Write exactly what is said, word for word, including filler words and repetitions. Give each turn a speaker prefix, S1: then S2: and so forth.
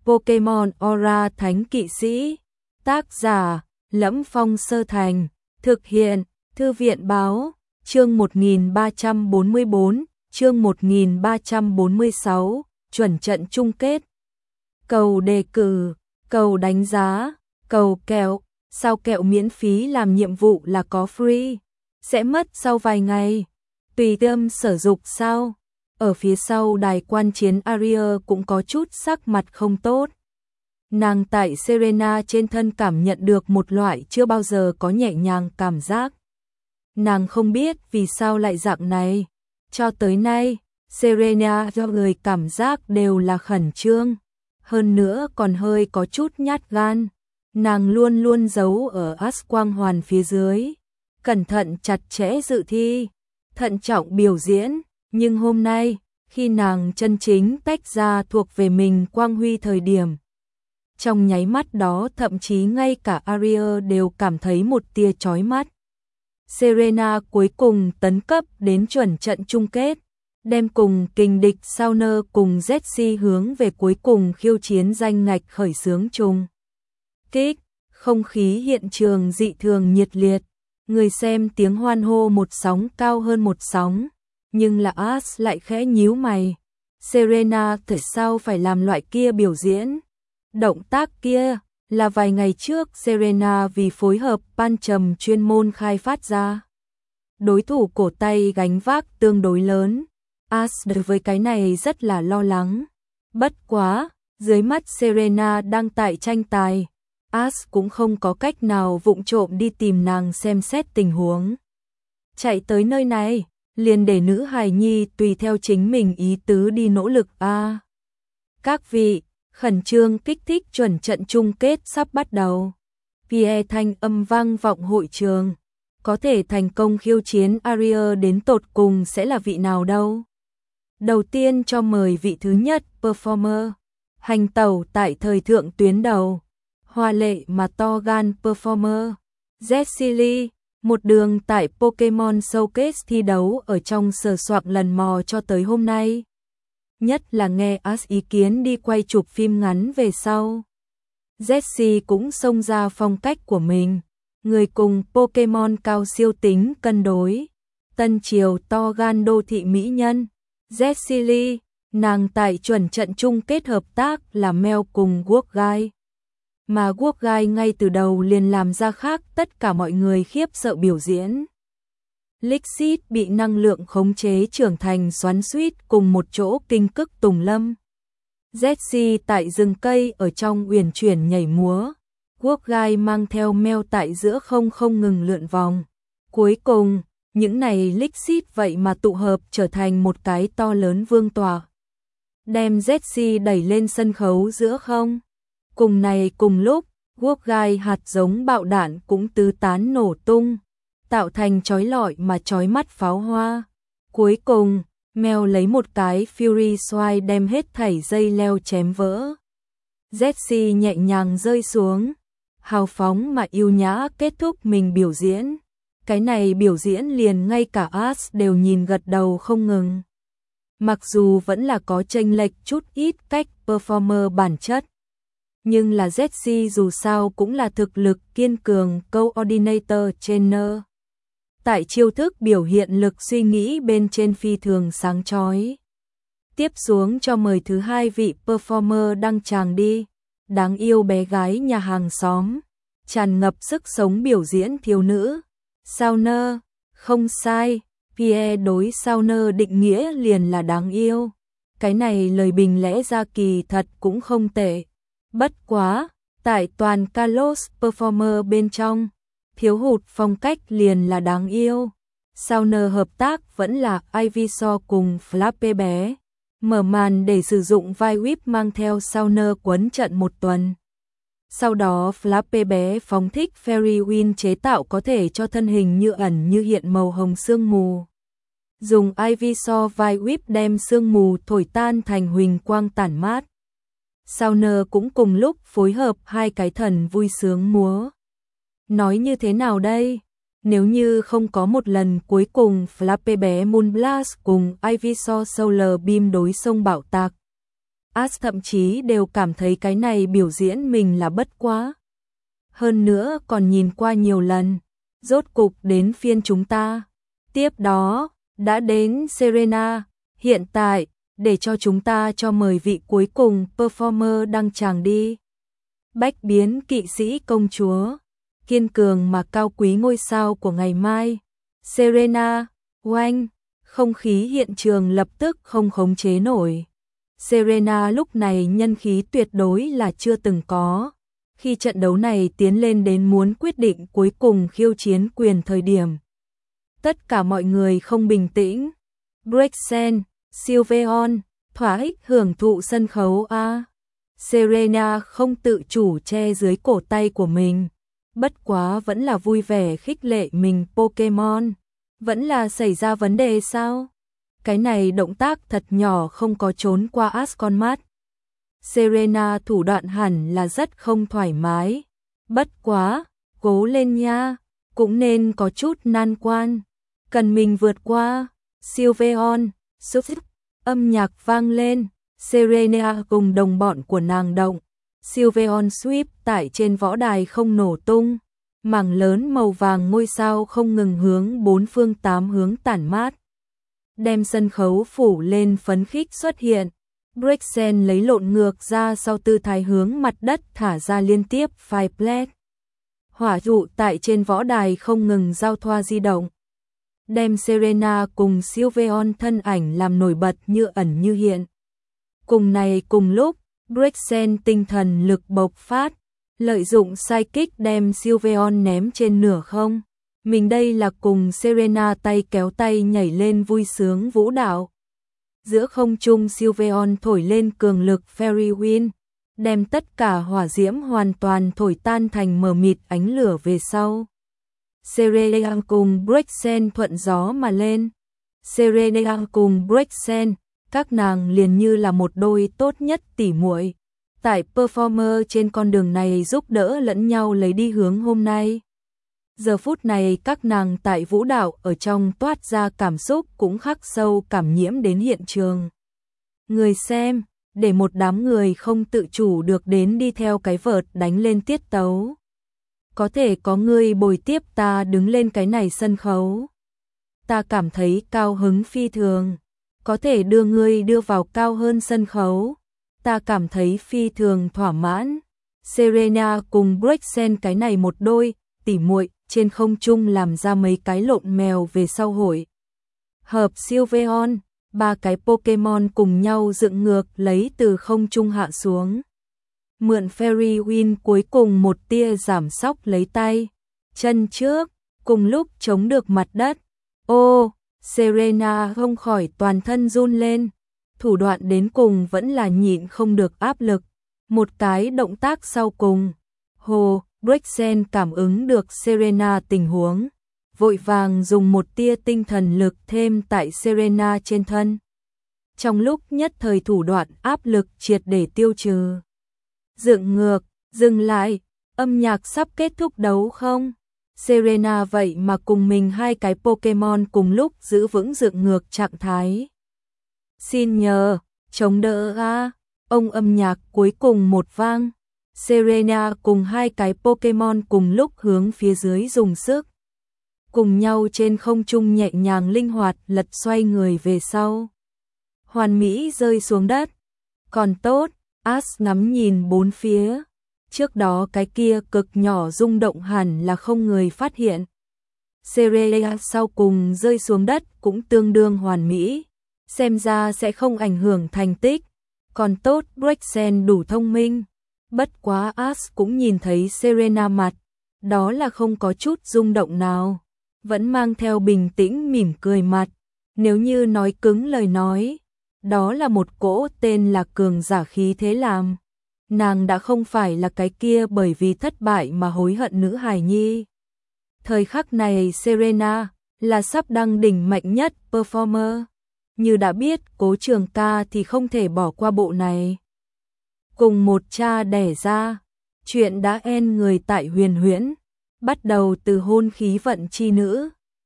S1: Pokemon Aura Thánh Kỵ Sĩ. Tác giả: Lẫm Phong Sơ Thành. Thực hiện: Thư viện Báo. Chương một nghìn ba trăm bốn mươi bốn, chương một nghìn ba trăm bốn mươi sáu, chuẩn trận chung kết. Cầu đề cử, cầu đánh giá, cầu kẹo. Sao kẹo miễn phí làm nhiệm vụ là có free? Sẽ mất sau vài ngày. Tùy tâm sở dục sao? Ở phía sau đài quan chiến Aria cũng có chút sắc mặt không tốt. Nàng tại Serena trên thân cảm nhận được một loại chưa bao giờ có nhẹ nhàng cảm giác. Nàng không biết vì sao lại dạng này. Cho tới nay, Serena cho người cảm giác đều là khẩn trương. Hơn nữa còn hơi có chút nhát gan. Nàng luôn luôn giấu ở As quang hoàn phía dưới. Cẩn thận chặt chẽ dự thi. Thận trọng biểu diễn. Nhưng hôm nay, khi nàng chân chính tách ra thuộc về mình quang huy thời điểm. Trong nháy mắt đó thậm chí ngay cả Aria đều cảm thấy một tia chói mắt. Serena cuối cùng tấn cấp đến chuẩn trận chung kết, đem cùng kình địch Sauner cùng Jessie hướng về cuối cùng khiêu chiến danh ngạch khởi xướng chung. Kích, không khí hiện trường dị thường nhiệt liệt, người xem tiếng hoan hô một sóng cao hơn một sóng, nhưng là As lại khẽ nhíu mày. Serena tại sao phải làm loại kia biểu diễn? Động tác kia là vài ngày trước Serena vì phối hợp ban trầm chuyên môn khai phát ra. Đối thủ cổ tay gánh vác tương đối lớn. As đối với cái này rất là lo lắng. Bất quá, dưới mắt Serena đang tại tranh tài. As cũng không có cách nào vụng trộm đi tìm nàng xem xét tình huống. Chạy tới nơi này, liền để nữ hài nhi tùy theo chính mình ý tứ đi nỗ lực a. À, các vị, khẩn trương kích thích chuẩn trận chung kết sắp bắt đầu. Pierre thanh âm vang vọng hội trường. Có thể thành công khiêu chiến Aria đến tột cùng sẽ là vị nào đâu. Đầu tiên cho mời vị thứ nhất performer. Hành tẩu tại thời thượng tuyến đầu. Hoa lệ mà to gan performer. Jessie Lee, một đường tại Pokemon Showcase thi đấu ở trong sờ soạc lần mò cho tới hôm nay. Nhất là nghe As ý kiến đi quay chụp phim ngắn về sau. Jessie cũng xông ra phong cách của mình. Người cùng Pokemon cao siêu tính cân đối. Tân triều to gan đô thị mỹ nhân. Jessie Lee, nàng tại chuẩn trận chung kết hợp tác là Mel cùng Guogai. Mà Guogai ngay từ đầu liền làm ra khác tất cả mọi người khiếp sợ biểu diễn. Lixit bị năng lượng khống chế trưởng thành xoắn xuýt cùng một chỗ kinh cức tùng lâm. Jessie tại rừng cây ở trong uyển chuyển nhảy múa. Guogai mang theo Mel tại giữa không không ngừng lượn vòng. Cuối cùng, những này Lixit vậy mà tụ hợp trở thành một cái to lớn vương tọa. Đem Jessie đẩy lên sân khấu giữa không. Cùng này cùng lúc, Guogai hạt giống bạo đạn cũng tứ tán nổ tung, tạo thành chói lọi mà chói mắt pháo hoa. Cuối cùng, Mel lấy một cái Fury Swine đem hết thảy dây leo chém vỡ. Jessie nhẹ nhàng rơi xuống, hào phóng mà yêu nhã kết thúc mình biểu diễn. Cái này biểu diễn liền ngay cả As đều nhìn gật đầu không ngừng. Mặc dù vẫn là có chênh lệch chút ít cách performer bản chất. Nhưng là Jessie dù sao cũng là thực lực kiên cường coordinator trainer. Tại chiêu thức biểu hiện lực suy nghĩ bên trên phi thường sáng chói. Tiếp xuống cho mời thứ hai vị performer đăng tràng đi. Đáng yêu bé gái nhà hàng xóm. Tràn ngập sức sống biểu diễn thiếu nữ. Sauner, không sai. Pierre đối Sauner định nghĩa liền là đáng yêu. Cái này lời bình lẽ ra kỳ thật cũng không tệ. Bất quá, tại toàn Kalos performer bên trong, thiếu hụt phong cách liền là đáng yêu. Sauner hợp tác vẫn là Ivysaur cùng Flappy bé. Mở màn để sử dụng vai whip mang theo Sauner quấn trận một tuần. Sau đó Flappy bé phóng thích Fairy Wind chế tạo có thể cho thân hình như ẩn như hiện màu hồng sương mù. Dùng Ivysaur vai whip đem sương mù thổi tan thành huỳnh quang tản mát. Sauner cũng cùng lúc phối hợp hai cái thần vui sướng múa. Nói như thế nào đây? Nếu như không có một lần cuối cùng Flappy bé Moonblast cùng Ivysaur Solar Beam đối xông bạo tạc. As thậm chí đều cảm thấy cái này biểu diễn mình là bất quá. Hơn nữa còn nhìn qua nhiều lần, rốt cục đến phiên chúng ta. Tiếp đó, đã đến Serena, hiện tại, để cho chúng ta cho mời vị cuối cùng performer đăng tràng đi. Bách biến kỵ sĩ công chúa, kiên cường mà cao quý ngôi sao của ngày mai. Serena, oanh, không khí hiện trường lập tức không khống chế nổi. Serena lúc này nhân khí tuyệt đối là chưa từng có. Khi trận đấu này tiến lên đến muốn quyết định cuối cùng khiêu chiến quyền thời điểm, tất cả mọi người không bình tĩnh. Brexen, Sylveon, thỏa thích hưởng thụ sân khấu a. Serena không tự chủ che dưới cổ tay của mình, bất quá vẫn là vui vẻ khích lệ mình. Pokemon, vẫn là xảy ra vấn đề sao? Cái này động tác thật nhỏ không có trốn qua As con mắt. Serena thủ đoạn hẳn là rất không thoải mái. Bất quá, cố lên nha, cũng nên có chút nan quan. Cần mình vượt qua. Sylveon, xúc xúc, âm nhạc vang lên. Serena cùng đồng bọn của nàng động. Sylveon sweep tại trên võ đài không nổ tung. Mảng lớn màu vàng ngôi sao không ngừng hướng bốn phương tám hướng tản mát, đem sân khấu phủ lên phấn khích xuất hiện. Brexen lấy lộn ngược ra sau tư thái hướng mặt đất thả ra liên tiếp fireblast. Hỏa dụ tại trên võ đài không ngừng giao thoa di động, đem Serena cùng Sylveon thân ảnh làm nổi bật như ẩn như hiện. Cùng này cùng lúc, Brexen tinh thần lực bộc phát, lợi dụng psychic đem Sylveon ném trên nửa không. Mình đây là cùng Serena tay kéo tay nhảy lên vui sướng vũ đạo. Giữa không trung Sylveon thổi lên cường lực Fairy Wind, đem tất cả hỏa diễm hoàn toàn thổi tan thành mờ mịt ánh lửa về sau. Serena cùng Brexen thuận gió mà lên. Serena cùng Brexen, các nàng liền như là một đôi tốt nhất tỉ muội, tại performer trên con đường này giúp đỡ lẫn nhau lấy đi hướng hôm nay. Giờ phút này các nàng tại vũ đạo ở trong toát ra cảm xúc cũng khắc sâu cảm nhiễm đến hiện trường. Người xem, để một đám người không tự chủ được đến đi theo cái vợt đánh lên tiết tấu. Có thể có người bồi tiếp ta đứng lên cái này sân khấu. Ta cảm thấy cao hứng phi thường. Có thể đưa ngươi đưa vào cao hơn sân khấu. Ta cảm thấy phi thường thỏa mãn. Serena cùng Brexen cái này một đôi tỉ muội trên không trung làm ra mấy cái lộn mèo về sau hội hợp. Sylveon, ba cái Pokemon cùng nhau dựng ngược lấy từ không trung hạ xuống. Mượn Fairy Wind cuối cùng một tia giảm sóc lấy tay, chân trước, cùng lúc chống được mặt đất. Ô, Serena không khỏi toàn thân run lên, thủ đoạn đến cùng vẫn là nhịn không được áp lực. Một cái động tác sau cùng, hồ, Brexen cảm ứng được Serena tình huống, vội vàng dùng một tia tinh thần lực thêm tại Serena trên thân. Trong lúc nhất thời thủ đoạn áp lực triệt để tiêu trừ. Dựng ngược, dừng lại, âm nhạc sắp kết thúc đấu không? Serena vậy mà cùng mình hai cái Pokemon cùng lúc giữ vững dựng ngược trạng thái. Xin nhờ, chống đỡ a. Ông âm nhạc cuối cùng một vang. Serena cùng hai cái Pokemon cùng lúc hướng phía dưới dùng sức. Cùng nhau trên không trung nhẹ nhàng linh hoạt lật xoay người về sau. Hoàn mỹ rơi xuống đất. Còn tốt, As ngắm nhìn bốn phía. Trước đó cái kia cực nhỏ rung động hẳn là không người phát hiện. Serena sau cùng rơi xuống đất cũng tương đương hoàn mỹ. Xem ra sẽ không ảnh hưởng thành tích. Còn tốt Brexen đủ thông minh. Bất quá As cũng nhìn thấy Serena mặt. Đó là không có chút rung động nào. Vẫn mang theo bình tĩnh mỉm cười mặt. Nếu như nói cứng lời nói, đó là một cỗ tên là cường giả khí thế làm. Nàng đã không phải là cái kia bởi vì thất bại mà hối hận nữ hài nhi. Thời khắc này Serena là sắp đăng đỉnh mạnh nhất performer. Như đã biết Cố Trường Ca thì không thể bỏ qua bộ này. Cùng một cha đẻ ra, chuyện đã end người tại Huyền Huyễn, bắt đầu từ hôn khí vận chi nữ.